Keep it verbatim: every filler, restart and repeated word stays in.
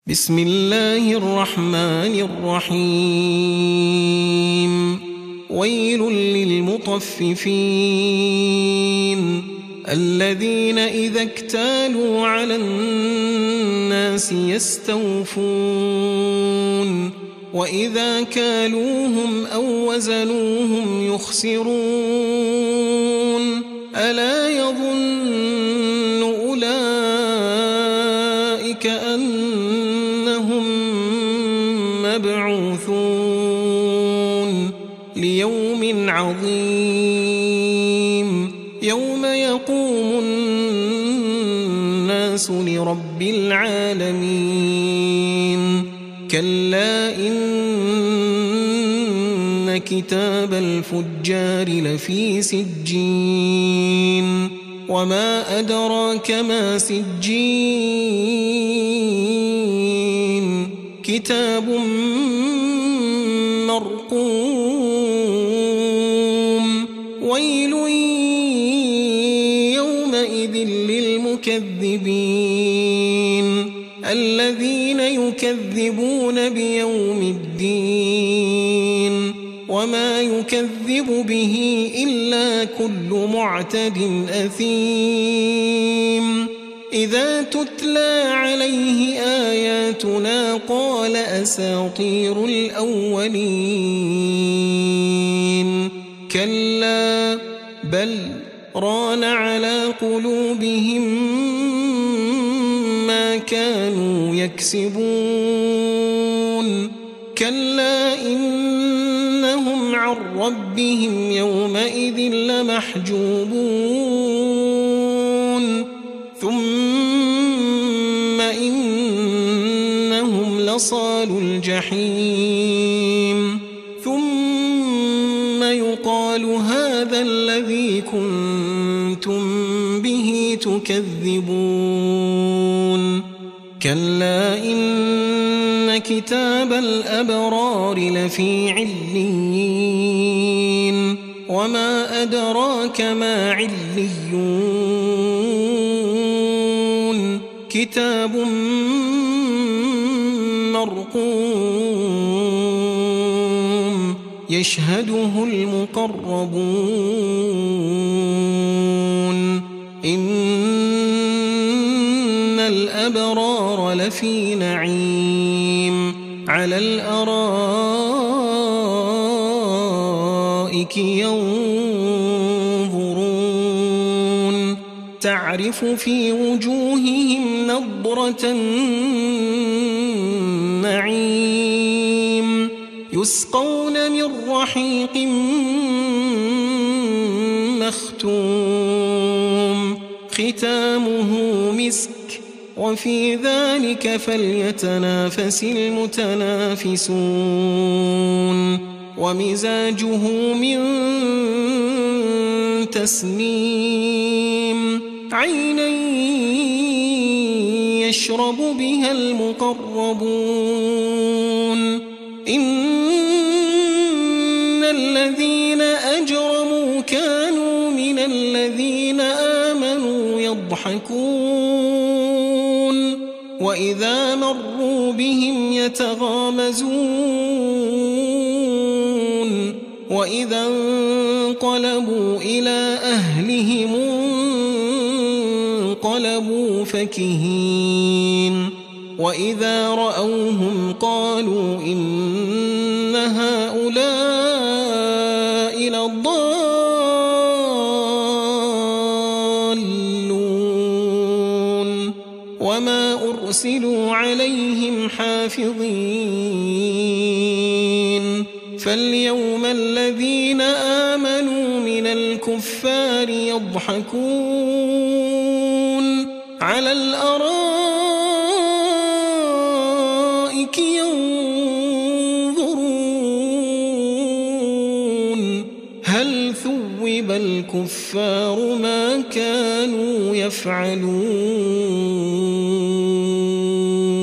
بسم الله الرحمن الرحيم ويل للمطففين الذين إذا اكتالوا على الناس يستوفون وإذا كالوهم أو وزنوهم يخسرون ألا يظن أولئك أنهم مبعوثون ليوم عظيم يوم يقوم الناس لرب العالمين كلا إن كتاب الفجار لفي سجين وما أدراك ما سجين كتاب مرقوم ويل يومئذ للمكذبين الذين يكذبون بيوم الدين وما يكذب به إلا كل معتد أثيم إذا تتلى عليه آياتنا قال أساطير الأولين كلا بل ران على قلوبهم ما كانوا يكسبون كلا إنهم عن ربهم يومئذ لمحجوبون ثم إنهم لصالوا الجحيم ثم يقال هذا الذي كنتم به تكذبون كلا إن كتاب الأبرار لفي عليين وما أدراك ما عليون كتاب مرقوم يشهده المقربون إن الأبرار لفي نعيم على الأرائك ينظرون تعرف في وجوههم نضرة النعيم يسقون من رحيق مختوم ختامه مسك وفي ذلك فليتنافس المتنافسون ومزاجه من تسنيم عينا يشرب بها المقربون إن الذين أجرموا كانوا من الذين آمنوا يضحكون وإذا مروا بهم يتغامزون وإذا انقلبوا إلى أهلهم انقلبوا فكهين وإذا رأوهم قالوا إن هؤلاء لضالون وما أرسلوا عليهم حافظين فاليوم الذين آمنوا من الكفار يضحكون على الأرائك ينظرون هل ثوب الكفار ما كانوا يفعلون